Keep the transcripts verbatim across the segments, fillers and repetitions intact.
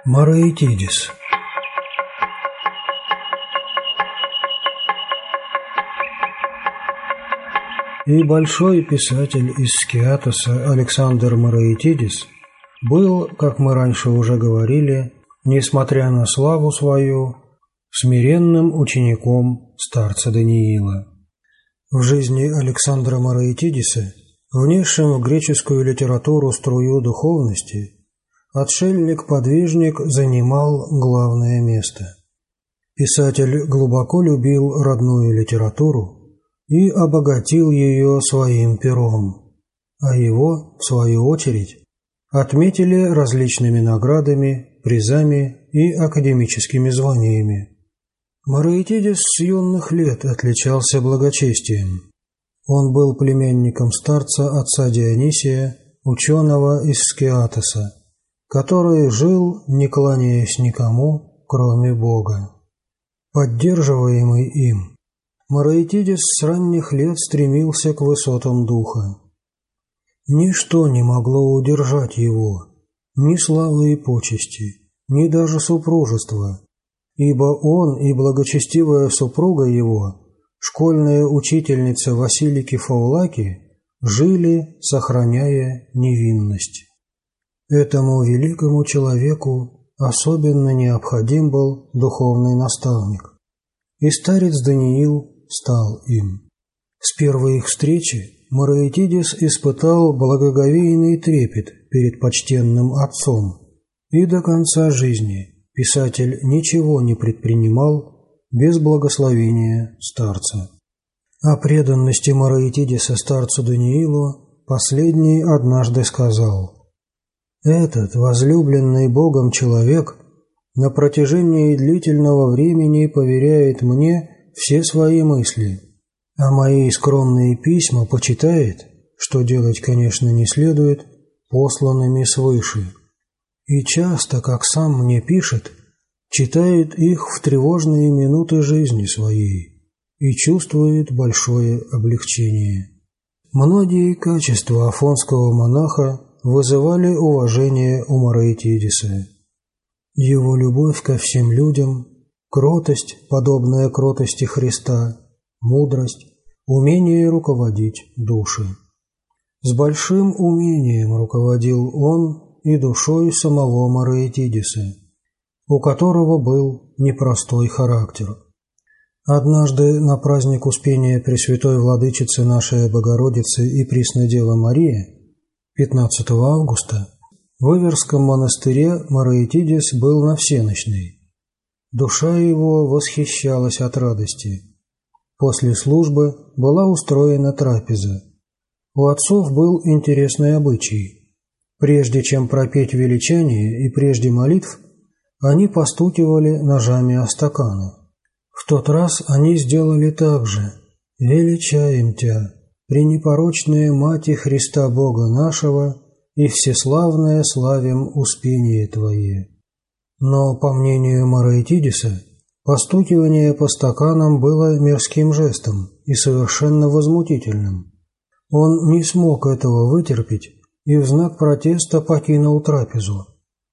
Мараитидис. И большой писатель из Скиатоса Александр Мараитидис был, как мы раньше уже говорили, несмотря на славу свою, смиренным учеником старца Даниила. В жизни Александра Мараитидиса, внесшим в греческую литературу струю духовности, отшельник-подвижник занимал главное место. Писатель глубоко любил родную литературу и обогатил ее своим пером, а его, в свою очередь, отметили различными наградами, призами и академическими званиями. Мараитидис с юных лет отличался благочестием. Он был племянником старца отца Дионисия, ученого из Скиатоса, который жил, не кланяясь никому, кроме Бога. Поддерживаемый им, Мараитидис с ранних лет стремился к высотам духа. Ничто не могло удержать его, ни славы и почести, ни даже супружество, ибо он и благочестивая супруга его, школьная учительница Василики Фаулаки, жили, сохраняя невинность. Этому великому человеку особенно необходим был духовный наставник, и старец Даниил стал им. С первой их встречи Мараитидис испытал благоговейный трепет перед почтенным отцом, и до конца жизни писатель ничего не предпринимал без благословения старца. О преданности Мараитидиса старцу Даниилу последний однажды сказал: «Этот возлюбленный Богом человек на протяжении длительного времени поверяет мне все свои мысли, а мои скромные письма почитает, что делать, конечно, не следует, посланными свыше, и часто, как сам мне пишет, читает их в тревожные минуты жизни своей и чувствует большое облегчение». Многие качества афонского монаха вызывали уважение у Мараитидиса. Его любовь ко всем людям, кротость, подобная кротости Христа, мудрость, умение руководить души. С большим умением руководил он и душой самого Мараитидиса, у которого был непростой характер. Однажды на праздник Успения Пресвятой Владычицы нашей Богородицы и Преснодевы Марии, пятнадцатого августа, в Иверском монастыре Мараитидис был на всенощной. Душа его восхищалась от радости. После службы была устроена трапеза. У отцов был интересный обычай. Прежде чем пропеть величание и прежде молитв, они постукивали ножами о стаканы. В тот раз они сделали так же. «Величаем Тя, пренепорочная Мати Христа Бога нашего, и всеславное славим Успение Твое». Но, по мнению Мараитидиса, постукивание по стаканам было мирским жестом и совершенно возмутительным. Он не смог этого вытерпеть и в знак протеста покинул трапезу.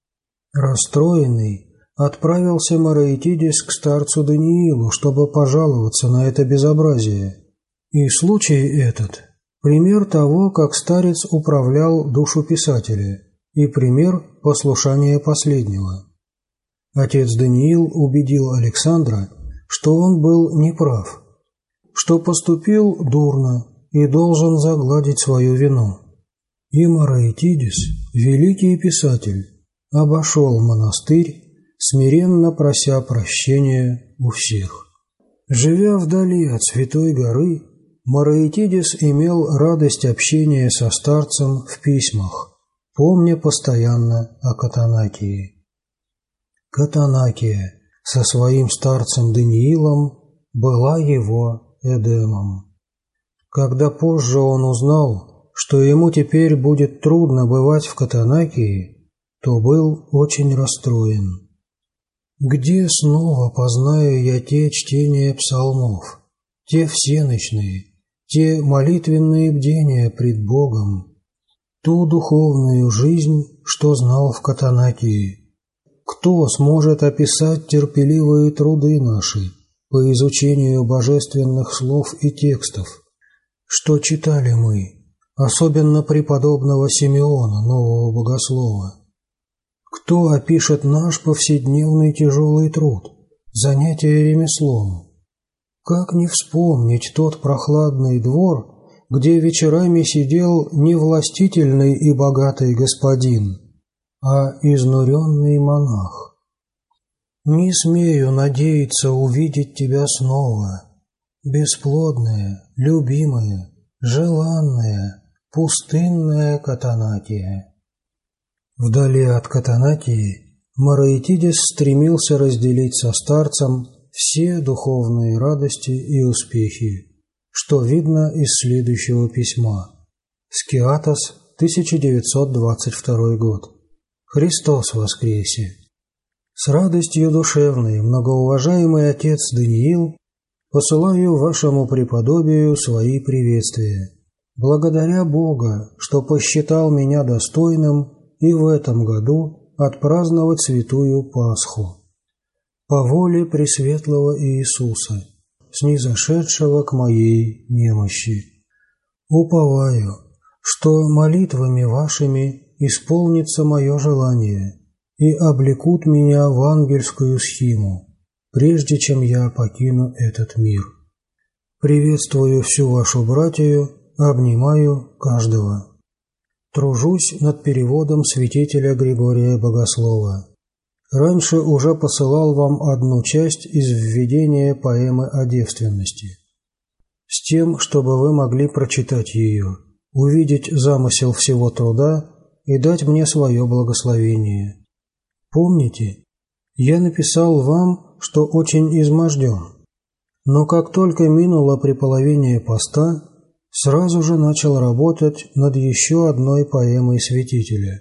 Расстроенный, отправился Мараитидис к старцу Даниилу, чтобы пожаловаться на это безобразие. И случай этот – пример того, как старец управлял душу писателя, и пример послушания последнего. Отец Даниил убедил Александра, что он был неправ, что поступил дурно и должен загладить свою вину. И Мараитидис, великий писатель, обошел монастырь, смиренно прося прощения у всех. Живя вдали от Святой горы, Мараитидис имел радость общения со старцем в письмах, помня постоянно о Катанакии. Катанакия со своим старцем Даниилом была его Эдемом. Когда позже он узнал, что ему теперь будет трудно бывать в Катанакии, то был очень расстроен. «Где снова познаю я те чтения псалмов, те всенощные, те молитвенные бдения пред Богом, ту духовную жизнь, что знал в Катанакии? кто сможет описать терпеливые труды наши по изучению божественных слов и текстов, что читали мы, особенно преподобного Симеона, нового богослова? Кто опишет наш повседневный тяжелый труд, занятие ремеслом? Как не вспомнить тот прохладный двор, где вечерами сидел не властительный и богатый господин, а изнуренный монах? Не смею надеяться увидеть тебя снова, бесплодная, любимая, желанная, пустынная Катанатия. Вдали от Катанатии Мараитидис стремился разделить со старцем все духовные радости и успехи, что видно из следующего письма. Скиатос, тысяча девятьсот двадцать второй год. Христос воскресе! С радостью душевной, многоуважаемый отец Даниил, посылаю вашему преподобию свои приветствия, благодаря Бога, что посчитал меня достойным и в этом году отпраздновать святую Пасху. По воле Пресветлого Иисуса, снизошедшего к моей немощи. Уповаю, что молитвами вашими исполнится мое желание и облекут меня в ангельскую схиму, прежде чем я покину этот мир. Приветствую всю вашу братию, обнимаю каждого. Тружусь над переводом святителя Григория Богослова. Раньше уже посылал вам одну часть из введения поэмы о девственности, с тем, чтобы вы могли прочитать ее, увидеть замысел всего труда и дать мне свое благословение. Помните, я написал вам, что очень изможден, но как только минуло преполовение поста, сразу же начал работать над еще одной поэмой святителя,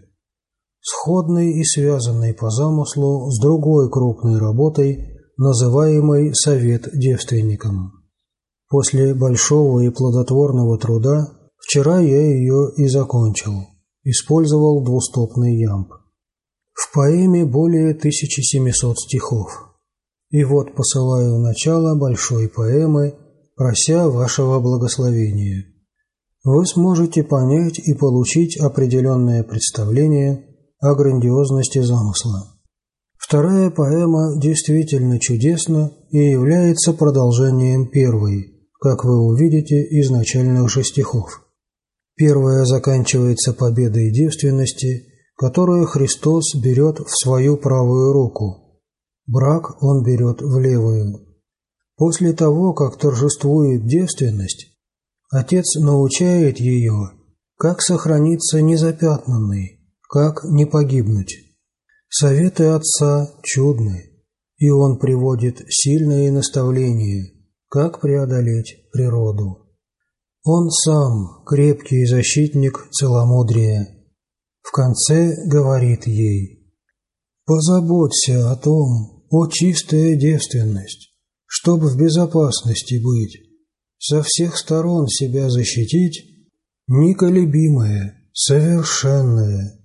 сходной и связанной по замыслу с другой крупной работой, называемой «Совет девственникам». После большого и плодотворного труда вчера я ее и закончил, использовал двустопный ямб. В поэме более тысячи семисот стихов. И вот посылаю начало большой поэмы, прося вашего благословения. Вы сможете понять и получить определенное представление о грандиозности замысла. Вторая поэма действительно чудесна и является продолжением первой, как вы увидите из начальных же стихов. Первая заканчивается победой девственности, которую Христос берет в свою правую руку. Брак он берет в левую. После того, как торжествует девственность, Отец научает ее, как сохраниться незапятнанной, как не погибнуть. Советы Отца чудны, и Он приводит сильные наставления, как преодолеть природу. Он сам крепкий защитник целомудрия. В конце говорит ей: «Позаботься о том, о чистая девственность, чтобы в безопасности быть, со всех сторон себя защитить, неколебимая, совершенная.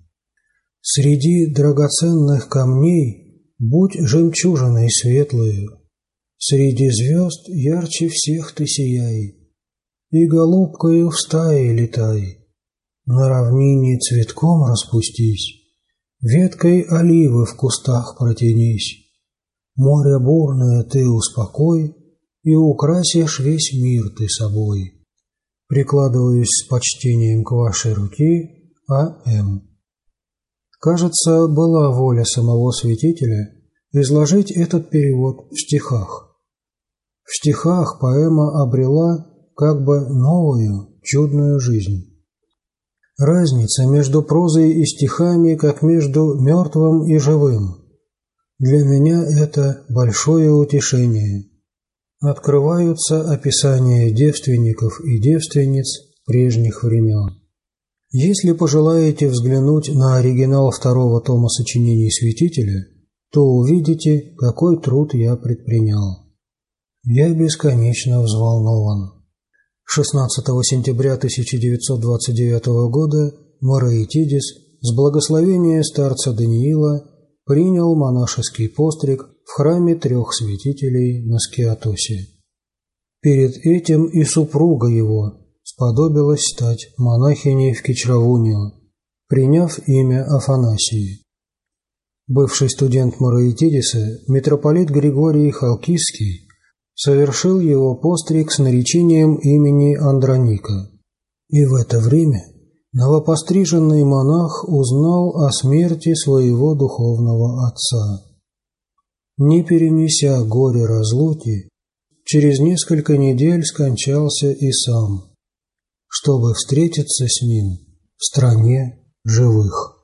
Среди драгоценных камней будь жемчужиной светлою, среди звезд ярче всех ты сияй, и голубкою в стае летай, на равнине цветком распустись, веткой оливы в кустах протянись, море бурное ты успокой, и украсишь весь мир ты собой. Прикладываюсь с почтением к вашей руке, А М Кажется, была воля самого святителя изложить этот перевод в стихах. В стихах поэма обрела как бы новую, чудную жизнь. Разница между прозой и стихами, как между мертвым и живым. Для меня это большое утешение. Открываются описания девственников и девственниц прежних времен. Если пожелаете взглянуть на оригинал второго тома сочинений святителя, то увидите, какой труд я предпринял. Я бесконечно взволнован. шестнадцатого сентября тысяча девятьсот двадцать девятого года Мараитидис с благословения старца Даниила принял монашеский постриг в храме трех святителей на Скиатосе. Перед этим и супруга его сподобилась стать монахиней в Кичравунию, приняв имя Афанасии. Бывший студент Мараитидиса, митрополит Григорий Халкисский, совершил его постриг с наречением имени Андроника. И в это время новопостриженный монах узнал о смерти своего духовного отца. Не перенеся горе разлуки, через несколько недель скончался и сам, чтобы встретиться с ним в стране живых.